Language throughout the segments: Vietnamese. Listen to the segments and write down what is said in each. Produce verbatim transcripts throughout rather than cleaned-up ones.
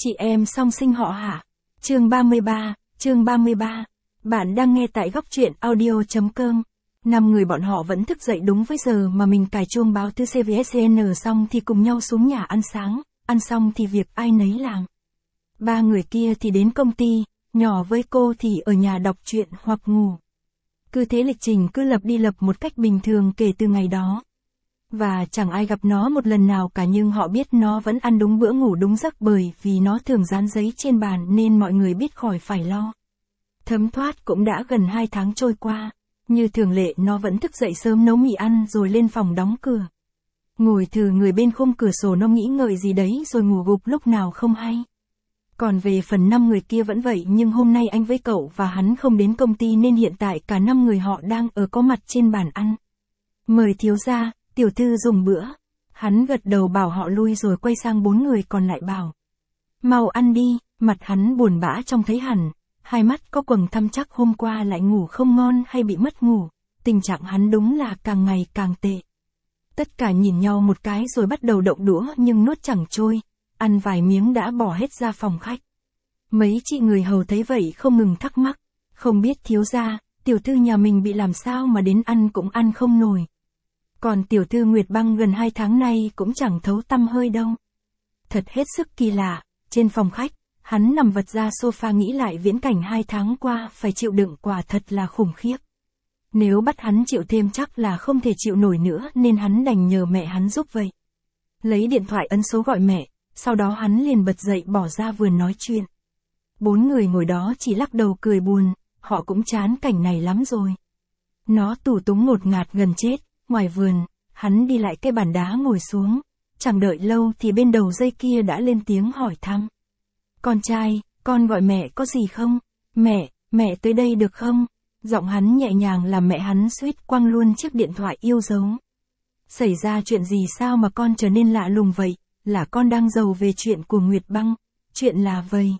Chị em song sinh họ hả? Chương ba mươi ba, chương ba mươi ba. Bạn đang nghe tại góc truyện audio.com. Năm người bọn họ vẫn thức dậy đúng với giờ mà mình cài chuông báo từ xê vê ét xê en xong thì cùng nhau xuống nhà ăn sáng, ăn xong thì việc ai nấy làm. Ba người kia thì đến công ty, nhỏ với cô thì ở nhà đọc truyện hoặc ngủ. Cứ thế lịch trình cứ lập đi lập một cách bình thường kể từ ngày đó. Và chẳng ai gặp nó một lần nào cả, nhưng họ biết nó vẫn ăn đúng bữa ngủ đúng giấc bởi vì nó thường dán giấy trên bàn nên mọi người biết khỏi phải lo. Thấm thoát cũng đã gần hai tháng trôi qua, như thường lệ nó vẫn thức dậy sớm nấu mì ăn rồi lên phòng đóng cửa. Ngồi thừ người bên khung cửa sổ nó nghĩ ngợi gì đấy rồi ngủ gục lúc nào không hay. Còn về phần năm người kia vẫn vậy, nhưng hôm nay anh với cậu và hắn không đến công ty nên hiện tại cả năm người họ đang ở có mặt trên bàn ăn. Mời thiếu gia, tiểu thư dùng bữa. Hắn gật đầu bảo họ lui rồi quay sang bốn người còn lại bảo. Mau ăn đi, mặt hắn buồn bã trông thấy hẳn. Hai mắt có quầng thâm chắc hôm qua lại ngủ không ngon hay bị mất ngủ. Tình trạng hắn đúng là càng ngày càng tệ. Tất cả nhìn nhau một cái rồi bắt đầu động đũa nhưng nuốt chẳng trôi. Ăn vài miếng đã bỏ hết ra phòng khách. Mấy chị người hầu thấy vậy không ngừng thắc mắc. Không biết thiếu gia, tiểu thư nhà mình bị làm sao mà đến ăn cũng ăn không nổi. Còn tiểu thư Nguyệt Băng gần hai tháng nay cũng chẳng thấu tăm hơi đâu. Thật hết sức kỳ lạ, trên phòng khách, hắn nằm vật ra sofa nghĩ lại viễn cảnh hai tháng qua phải chịu đựng quả thật là khủng khiếp. Nếu bắt hắn chịu thêm chắc là không thể chịu nổi nữa nên hắn đành nhờ mẹ hắn giúp vậy. Lấy điện thoại ấn số gọi mẹ, sau đó hắn liền bật dậy bỏ ra vườn nói chuyện. Bốn người ngồi đó chỉ lắc đầu cười buồn, họ cũng chán cảnh này lắm rồi. Nó tù túng ngột ngạt gần chết. Ngoài vườn, hắn đi lại cái bàn đá ngồi xuống. Chẳng đợi lâu thì bên đầu dây kia đã lên tiếng hỏi thăm. Con trai, con gọi mẹ có gì không? Mẹ, mẹ tới đây được không? Giọng hắn nhẹ nhàng làm mẹ hắn suýt quăng luôn chiếc điện thoại yêu dấu. Xảy ra chuyện gì sao mà con trở nên lạ lùng vậy? Là con đang giàu về chuyện của Nguyệt Băng. Chuyện là vậy.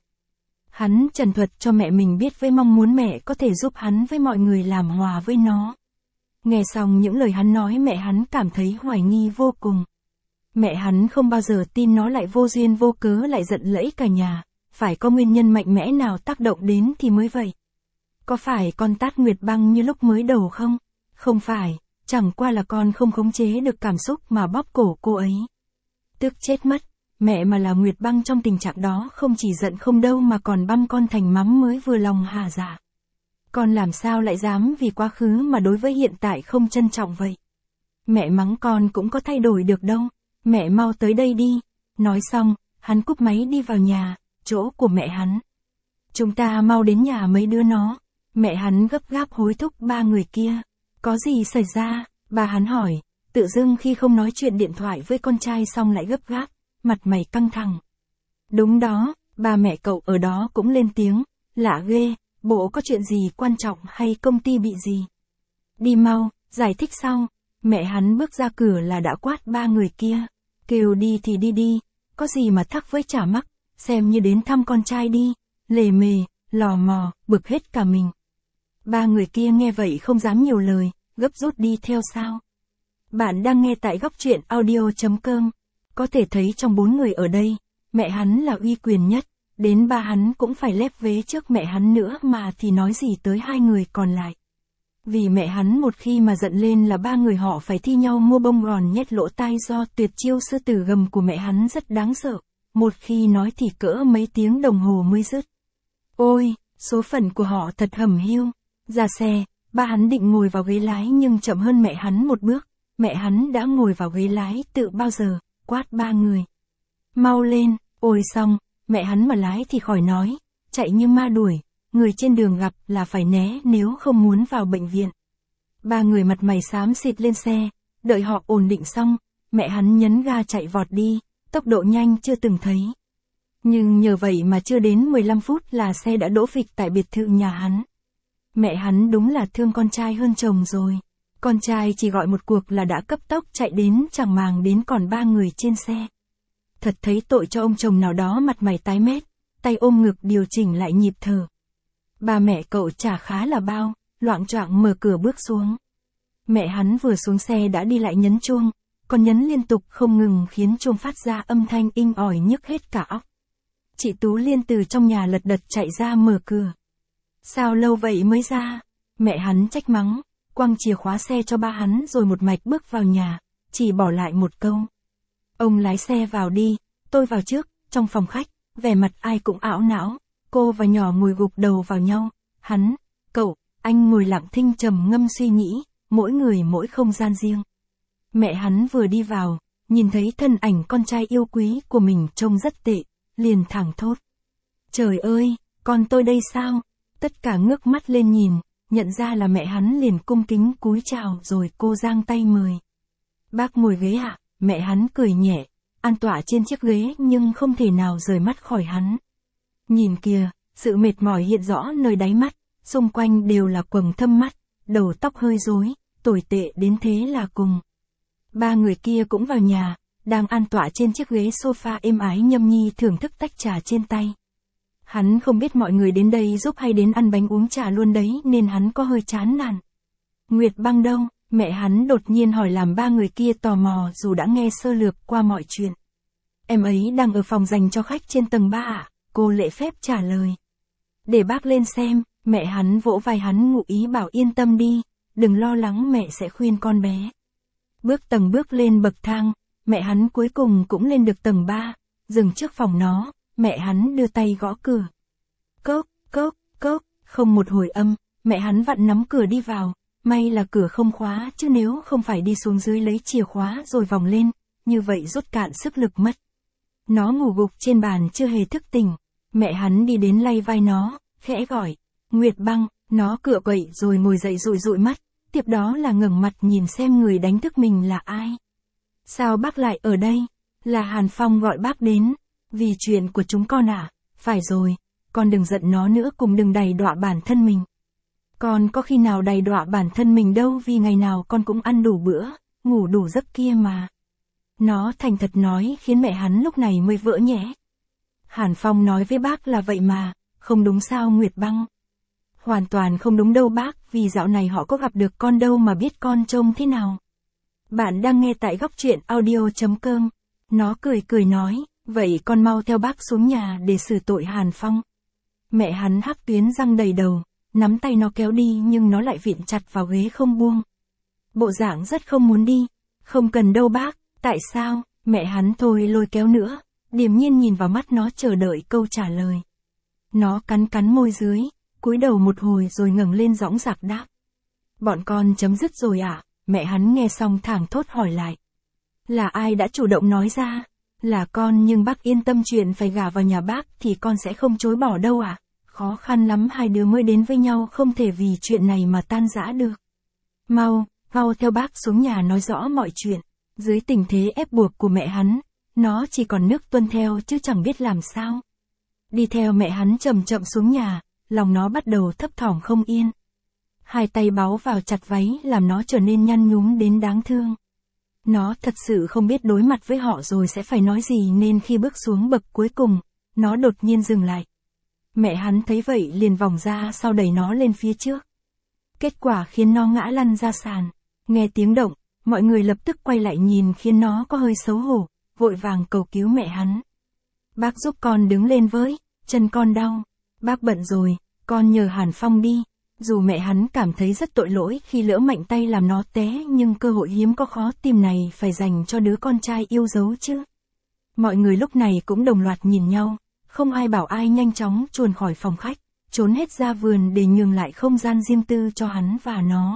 Hắn trần thuật cho mẹ mình biết với mong muốn mẹ có thể giúp hắn với mọi người làm hòa với nó. Nghe xong những lời hắn nói mẹ hắn cảm thấy hoài nghi vô cùng. Mẹ hắn không bao giờ tin nó lại vô duyên vô cớ lại giận lẫy cả nhà, phải có nguyên nhân mạnh mẽ nào tác động đến thì mới vậy. Có phải con tát Nguyệt Băng như lúc mới đầu không? Không phải, chẳng qua là con không khống chế được cảm xúc mà bóp cổ cô ấy. Tức chết mất, mẹ mà là Nguyệt Băng trong tình trạng đó không chỉ giận không đâu mà còn băm con thành mắm mới vừa lòng hà dạ. Con làm sao lại dám vì quá khứ mà đối với hiện tại không trân trọng vậy? Mẹ mắng con cũng có thay đổi được đâu, mẹ mau tới đây đi. Nói xong, hắn cúp máy đi vào nhà, chỗ của mẹ hắn. Chúng ta mau đến nhà mấy đứa nó. Mẹ hắn gấp gáp hối thúc ba người kia. Có gì xảy ra? Bà hắn hỏi, tự dưng khi không nói chuyện điện thoại với con trai xong lại gấp gáp, mặt mày căng thẳng. Đúng đó, ba mẹ cậu ở đó cũng lên tiếng, lạ ghê. Bộ có chuyện gì quan trọng hay công ty bị gì? Đi mau, giải thích sau. Mẹ hắn bước ra cửa là đã quát ba người kia. Kêu đi thì đi đi, có gì mà thắc với chả mắc, xem như đến thăm con trai đi. Lề mề, lò mò, bực hết cả mình. Ba người kia nghe vậy không dám nhiều lời, gấp rút đi theo sau. Bạn đang nghe tại góc truyện audio.com. Có thể thấy trong bốn người ở đây, mẹ hắn là uy quyền nhất. Đến ba hắn cũng phải lép vế trước mẹ hắn nữa mà thì nói gì tới hai người còn lại. Vì mẹ hắn một khi mà giận lên là ba người họ phải thi nhau mua bông gòn nhét lỗ tai do tuyệt chiêu sư tử gầm của mẹ hắn rất đáng sợ. Một khi nói thì cỡ mấy tiếng đồng hồ mới dứt. Ôi, số phận của họ thật hầm hiu. Ra xe, ba hắn định ngồi vào ghế lái nhưng chậm hơn mẹ hắn một bước. Mẹ hắn đã ngồi vào ghế lái tự bao giờ, quát ba người. Mau lên, ôi xong. Mẹ hắn mà lái thì khỏi nói, chạy như ma đuổi, người trên đường gặp là phải né nếu không muốn vào bệnh viện. Ba người mặt mày xám xịt lên xe, đợi họ ổn định xong, mẹ hắn nhấn ga chạy vọt đi, tốc độ nhanh chưa từng thấy. Nhưng nhờ vậy mà chưa đến mười lăm phút là xe đã đỗ phịch tại biệt thự nhà hắn. Mẹ hắn đúng là thương con trai hơn chồng rồi. Con trai chỉ gọi một cuộc là đã cấp tốc chạy đến chẳng màng đến còn ba người trên xe. Thật thấy tội cho ông chồng nào đó mặt mày tái mét, tay ôm ngực điều chỉnh lại nhịp thở. Ba mẹ cậu chả khá là bao, loạng choạng mở cửa bước xuống. Mẹ hắn vừa xuống xe đã đi lại nhấn chuông, còn nhấn liên tục không ngừng khiến chuông phát ra âm thanh inh ỏi nhức hết cả óc. Chị Tú Liên từ trong nhà lật đật chạy ra mở cửa. Sao lâu vậy mới ra? Mẹ hắn trách mắng, quăng chìa khóa xe cho ba hắn rồi một mạch bước vào nhà, chỉ bỏ lại một câu. Ông lái xe vào đi, tôi vào trước. Trong phòng khách, vẻ mặt ai cũng ảo não, cô và nhỏ ngồi gục đầu vào nhau, hắn, cậu, anh ngồi lặng thinh trầm ngâm suy nghĩ, mỗi người mỗi không gian riêng. Mẹ hắn vừa đi vào, nhìn thấy thân ảnh con trai yêu quý của mình trông rất tệ, liền thẳng thốt. Trời ơi, con tôi đây sao? Tất cả ngước mắt lên nhìn, nhận ra là mẹ hắn liền cung kính cúi chào rồi cô giang tay mời. Bác ngồi ghế ạ, à? Mẹ hắn cười nhẹ, an tọa trên chiếc ghế nhưng không thể nào rời mắt khỏi hắn. Nhìn kìa, sự mệt mỏi hiện rõ nơi đáy mắt, xung quanh đều là quầng thâm mắt, đầu tóc hơi rối, tồi tệ đến thế là cùng. Ba người kia cũng vào nhà, đang an tọa trên chiếc ghế sofa êm ái nhâm nhi thưởng thức tách trà trên tay. Hắn không biết mọi người đến đây giúp hay đến ăn bánh uống trà luôn đấy nên hắn có hơi chán nản. Nguyệt Băng đâu? Mẹ hắn đột nhiên hỏi làm ba người kia tò mò dù đã nghe sơ lược qua mọi chuyện. Em ấy đang ở phòng dành cho khách trên tầng ba ạ, cô lễ phép trả lời. Để bác lên xem, mẹ hắn vỗ vai hắn ngụ ý bảo yên tâm đi, đừng lo lắng mẹ sẽ khuyên con bé. Bước tầng bước lên bậc thang, mẹ hắn cuối cùng cũng lên được tầng ba, dừng trước phòng nó, mẹ hắn đưa tay gõ cửa. Cốc, cốc, cốc, không một hồi âm, mẹ hắn vặn nắm cửa đi vào. May là cửa không khóa chứ nếu không phải đi xuống dưới lấy chìa khóa rồi vòng lên, như vậy rút cạn sức lực mất. Nó ngủ gục trên bàn chưa hề thức tỉnh, mẹ hắn đi đến lay vai nó, khẽ gọi, Nguyệt Băng, nó cựa quậy rồi ngồi dậy dụi dụi mắt, tiếp đó là ngẩng mặt nhìn xem người đánh thức mình là ai. Sao bác lại ở đây? Là Hàn Phong gọi bác đến, vì chuyện của chúng con à? Phải rồi, con đừng giận nó nữa cùng đừng đày đọa bản thân mình. Con có khi nào đày đọa bản thân mình đâu vì ngày nào con cũng ăn đủ bữa, ngủ đủ giấc kia mà. Nó thành thật nói khiến mẹ hắn lúc này mới vỡ nhẽ. Hàn Phong nói với bác là vậy mà, không đúng sao Nguyệt Băng? Hoàn toàn không đúng đâu bác, vì dạo này họ có gặp được con đâu mà biết con trông thế nào. Bạn đang nghe tại góc truyện audio chấm com. Nó cười cười nói, vậy con mau theo bác xuống nhà để xử tội Hàn Phong. Mẹ hắn hắc tuyến răng đầy đầu. Nắm tay nó kéo đi nhưng nó lại vịn chặt vào ghế không buông. Bộ dạng rất không muốn đi. Không cần đâu bác, tại sao? Mẹ hắn thôi lôi kéo nữa, điềm nhiên nhìn vào mắt nó chờ đợi câu trả lời. Nó cắn cắn môi dưới, cúi đầu một hồi rồi ngẩng lên dõng dạc đáp. Bọn con chấm dứt rồi ạ, à? Mẹ hắn nghe xong thảng thốt hỏi lại. Là ai đã chủ động nói ra? Là con nhưng bác yên tâm chuyện phải gả vào nhà bác thì con sẽ không chối bỏ đâu ạ. À? Khó khăn lắm hai đứa mới đến với nhau không thể vì chuyện này mà tan rã được. Mau, mau theo bác xuống nhà nói rõ mọi chuyện. Dưới tình thế ép buộc của mẹ hắn, nó chỉ còn nước tuân theo chứ chẳng biết làm sao. Đi theo mẹ hắn chậm chậm xuống nhà, lòng nó bắt đầu thấp thỏm không yên. Hai tay báu vào chặt váy làm nó trở nên nhăn nhúm đến đáng thương. Nó thật sự không biết đối mặt với họ rồi sẽ phải nói gì nên khi bước xuống bậc cuối cùng, nó đột nhiên dừng lại. Mẹ hắn thấy vậy liền vòng ra sau đẩy nó lên phía trước. Kết quả khiến nó ngã lăn ra sàn. Nghe tiếng động, mọi người lập tức quay lại nhìn khiến nó có hơi xấu hổ, vội vàng cầu cứu mẹ hắn. Bác giúp con đứng lên với, chân con đau. Bác bận rồi, con nhờ Hàn Phong đi. Dù mẹ hắn cảm thấy rất tội lỗi khi lỡ mạnh tay làm nó té nhưng cơ hội hiếm có khó tìm này phải dành cho đứa con trai yêu dấu chứ. Mọi người lúc này cũng đồng loạt nhìn nhau. Không ai bảo ai nhanh chóng chuồn khỏi phòng khách, trốn hết ra vườn để nhường lại không gian riêng tư cho hắn và nó.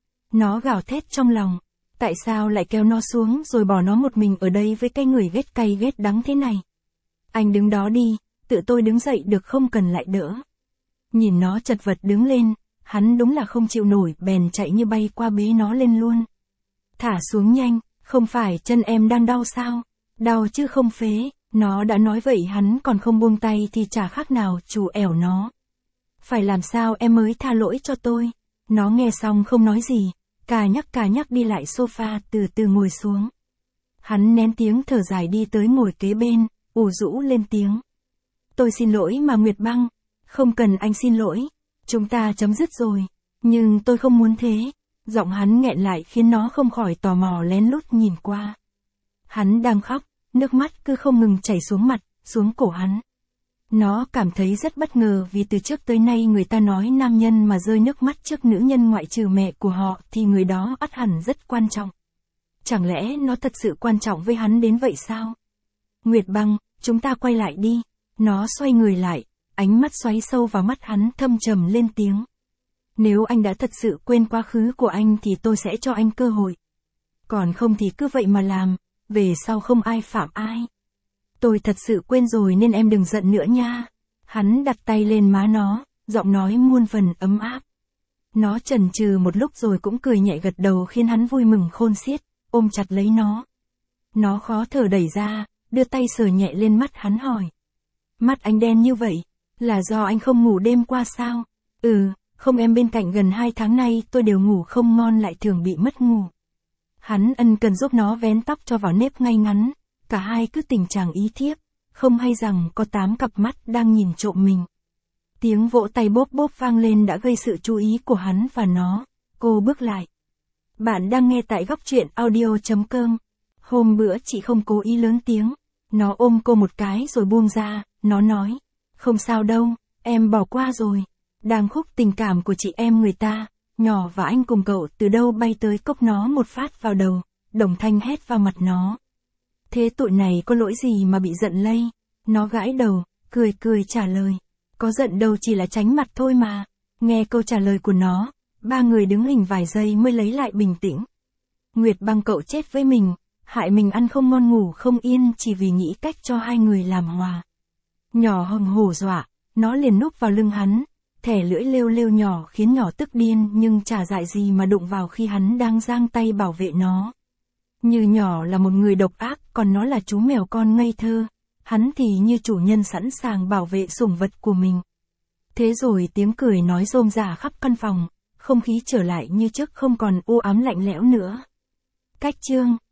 Nó gào thét trong lòng, tại sao lại kéo nó xuống rồi bỏ nó một mình ở đây với cái người ghét cay ghét đắng thế này. Anh đứng đó đi, tự tôi đứng dậy được không cần lại đỡ. Nhìn nó chật vật đứng lên, hắn đúng là không chịu nổi bèn chạy như bay qua bế nó lên luôn. Thả xuống nhanh, không phải chân em đang đau sao? Đau chứ không phế. Nó đã nói vậy hắn còn không buông tay thì chả khác nào chủ ẻo nó. Phải làm sao em mới tha lỗi cho tôi? Nó nghe xong không nói gì, cà nhắc cà nhắc đi lại sofa từ từ ngồi xuống. Hắn nén tiếng thở dài đi tới ngồi kế bên, ủ rũ lên tiếng. Tôi xin lỗi mà Nguyệt Băng, không cần anh xin lỗi, chúng ta chấm dứt rồi, nhưng tôi không muốn thế. Giọng hắn nghẹn lại khiến nó không khỏi tò mò lén lút nhìn qua. Hắn đang khóc. Nước mắt cứ không ngừng chảy xuống mặt, xuống cổ hắn. Nó cảm thấy rất bất ngờ vì từ trước tới nay người ta nói nam nhân mà rơi nước mắt trước nữ nhân ngoại trừ mẹ của họ thì người đó ắt hẳn rất quan trọng. Chẳng lẽ nó thật sự quan trọng với hắn đến vậy sao? Nguyệt Băng, chúng ta quay lại đi. Nó xoay người lại, ánh mắt xoáy sâu vào mắt hắn thâm trầm lên tiếng. Nếu anh đã thật sự quên quá khứ của anh thì tôi sẽ cho anh cơ hội. Còn không thì cứ vậy mà làm, về sau không ai phạm ai. Tôi thật sự quên rồi nên em đừng giận nữa nha. Hắn đặt tay lên má nó, giọng nói muôn phần ấm áp. Nó chần chừ một lúc rồi cũng cười nhẹ gật đầu khiến hắn vui mừng khôn xiết, ôm chặt lấy nó. Nó khó thở đẩy ra, đưa tay sờ nhẹ lên mắt hắn hỏi. Mắt anh đen như vậy, là do anh không ngủ đêm qua sao? Ừ, không em bên cạnh gần hai tháng nay tôi đều ngủ không ngon lại thường bị mất ngủ. Hắn ân cần giúp nó vén tóc cho vào nếp ngay ngắn, cả hai cứ tình trạng ý thiếp, không hay rằng có tám cặp mắt đang nhìn trộm mình. Tiếng vỗ tay bốp bốp vang lên đã gây sự chú ý của hắn và nó, cô bước lại. Bạn đang nghe tại góc truyện audio chấm com. Hôm bữa chị không cố ý lớn tiếng, nó ôm cô một cái rồi buông ra, nó nói, không sao đâu, em bỏ qua rồi. Đang khúc tình cảm của chị em người ta, nhỏ và anh cùng cậu từ đâu bay tới cốc nó một phát vào đầu, đồng thanh hét vào mặt nó. Thế tụi này có lỗi gì mà bị giận lây? Nó gãi đầu, cười cười trả lời. Có giận đâu chỉ là tránh mặt thôi mà. Nghe câu trả lời của nó, ba người đứng hình vài giây mới lấy lại bình tĩnh. Nguyệt Băng cậu chết với mình, hại mình ăn không ngon ngủ không yên chỉ vì nghĩ cách cho hai người làm hòa. Nhỏ hồng hổ dọa, nó liền núp vào lưng hắn, thẻ lưỡi lêu lêu nhỏ khiến nhỏ tức điên nhưng chả dại gì mà đụng vào khi hắn đang giang tay bảo vệ nó. Như nhỏ là một người độc ác còn nó là chú mèo con ngây thơ, hắn thì như chủ nhân sẵn sàng bảo vệ sủng vật của mình. Thế rồi tiếng cười nói rôm rả khắp căn phòng, không khí trở lại như trước không còn u ám lạnh lẽo nữa. Cách chương